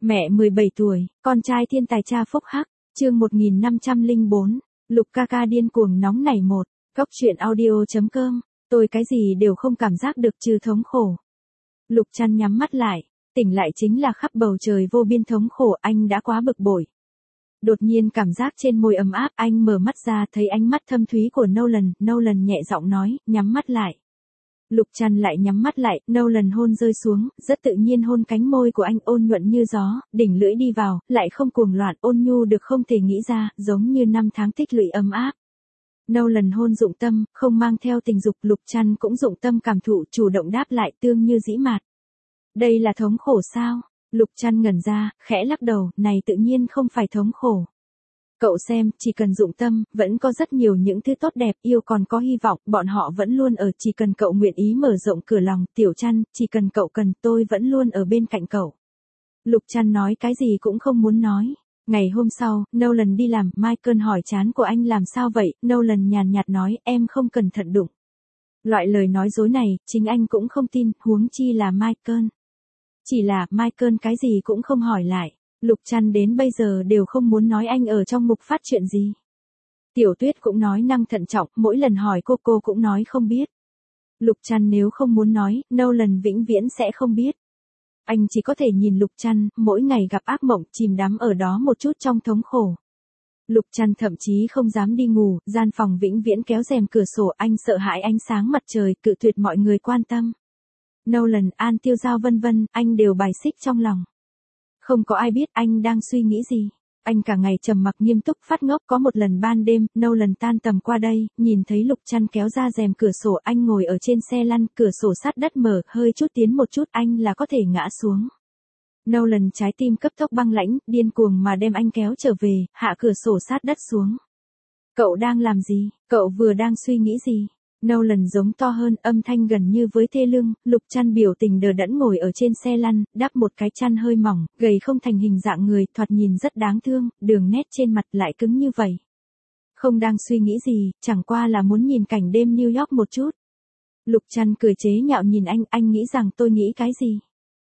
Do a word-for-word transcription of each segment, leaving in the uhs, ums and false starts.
Mẹ mười bảy tuổi, con trai thiên tài cha phúc hắc, chương một nghìn năm trăm lẻ bốn, Lục ca ca điên cuồng nóng nảy một, Góc truyện audio.com, tôi cái gì đều không cảm giác được trừ thống khổ. Lục Trăn nhắm mắt lại, tỉnh lại chính là khắp bầu trời vô biên thống khổ, anh đã quá bực bội. Đột nhiên cảm giác trên môi ấm áp, anh mở mắt ra thấy ánh mắt thâm thúy của Nolan, Nolan nhẹ giọng nói, nhắm mắt lại. Lục Trăn lại nhắm mắt lại, Nolan hôn rơi xuống, rất tự nhiên hôn cánh môi của anh ôn nhuận như gió, đỉnh lưỡi đi vào, lại không cuồng loạn, ôn nhu được không thể nghĩ ra, giống như năm tháng tích lũy ấm áp. Nolan hôn dụng tâm, không mang theo tình dục, Lục Trăn cũng dụng tâm cảm thụ, chủ động đáp lại, tương như dĩ mạt. Đây là thống khổ sao? Lục Trăn ngẩn ra, khẽ lắc đầu, này tự nhiên không phải thống khổ. Cậu xem, chỉ cần dụng tâm, vẫn có rất nhiều những thứ tốt đẹp, yêu còn có hy vọng, bọn họ vẫn luôn ở, chỉ cần cậu nguyện ý mở rộng cửa lòng, Tiểu Trăn, chỉ cần cậu cần, tôi vẫn luôn ở bên cạnh cậu. Lục Trăn nói cái gì cũng không muốn nói. Ngày hôm sau, Nolan đi làm, Michael hỏi trán của anh làm sao vậy, Nolan nhàn nhạt nói, em không cẩn thận đụng. Loại lời nói dối này, chính anh cũng không tin, huống chi là Michael. Chỉ là, Michael cái gì cũng không hỏi lại. Lục Trăn đến bây giờ đều không muốn nói anh ở trong mục phát chuyện gì. Tiểu Tuyết cũng nói năng thận trọng, mỗi lần hỏi cô cô cũng nói không biết. Lục Trăn nếu không muốn nói, Nolan vĩnh viễn sẽ không biết. Anh chỉ có thể nhìn Lục Trăn, mỗi ngày gặp ác mộng, chìm đắm ở đó một chút trong thống khổ. Lục Trăn thậm chí không dám đi ngủ, gian phòng vĩnh viễn kéo rèm cửa sổ, anh sợ hãi ánh sáng mặt trời, cự tuyệt mọi người quan tâm. Nolan, An Tiêu Giao vân vân, anh đều bài xích trong lòng. Không có ai biết anh đang suy nghĩ gì. Anh cả ngày trầm mặc nghiêm túc phát ngốc, có một lần ban đêm, Nolan tan tầm qua đây, nhìn thấy Lục Trăn kéo ra rèm cửa sổ, anh ngồi ở trên xe lăn, cửa sổ sát đất mở, hơi chút tiến một chút anh là có thể ngã xuống. Nolan trái tim cấp tốc băng lãnh, điên cuồng mà đem anh kéo trở về, hạ cửa sổ sát đất xuống. Cậu đang làm gì? Cậu vừa đang suy nghĩ gì? Nolan giống to hơn, âm thanh gần như với thê lương, Lục Trăn biểu tình đờ đẫn ngồi ở trên xe lăn, đắp một cái chăn hơi mỏng, gầy không thành hình dạng người, thoạt nhìn rất đáng thương, đường nét trên mặt lại cứng như vậy. Không đang suy nghĩ gì, chẳng qua là muốn nhìn cảnh đêm New York một chút. Lục Trăn cười chế nhạo nhìn anh, anh nghĩ rằng tôi nghĩ cái gì?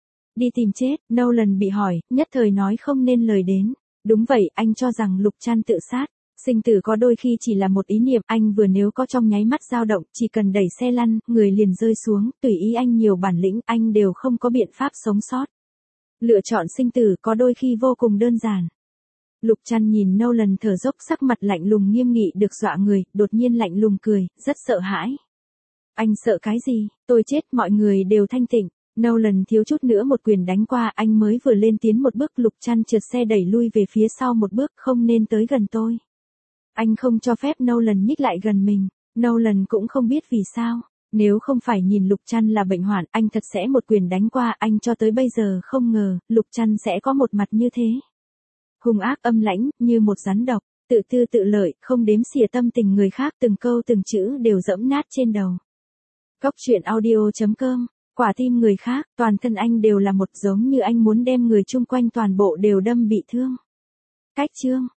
Đi tìm chết, Nolan bị hỏi, nhất thời nói không nên lời đến. Đúng vậy, anh cho rằng Lục Trăn tự sát. Sinh tử có đôi khi chỉ là một ý niệm, anh vừa nếu có trong nháy mắt dao động, chỉ cần đẩy xe lăn, người liền rơi xuống, tùy ý anh nhiều bản lĩnh, anh đều không có biện pháp sống sót. Lựa chọn sinh tử có đôi khi vô cùng đơn giản. Lục Trăn nhìn Nolan thở dốc, sắc mặt lạnh lùng nghiêm nghị được dọa người, đột nhiên lạnh lùng cười, rất sợ hãi. Anh sợ cái gì? Tôi chết, mọi người đều thanh tịnh. Nolan thiếu chút nữa một quyền đánh qua, anh mới vừa lên tiến một bước, Lục Trăn trượt xe đẩy lui về phía sau một bước, không nên tới gần tôi. Anh không cho phép Nolan nhích lại gần mình. Nolan cũng không biết vì sao. Nếu không phải nhìn Lục Trăn là bệnh hoạn, anh thật sẽ một quyền đánh qua, anh cho tới bây giờ không ngờ, Lục Trăn sẽ có một mặt như thế. Hung ác âm lãnh, như một rắn độc, tự tư tự lợi, không đếm xỉa tâm tình người khác, từng câu từng chữ đều dẫm nát trên đầu. Góc truyện audio.com, quả tim người khác, toàn thân anh đều là một, giống như anh muốn đem người chung quanh toàn bộ đều đâm bị thương. Cách chương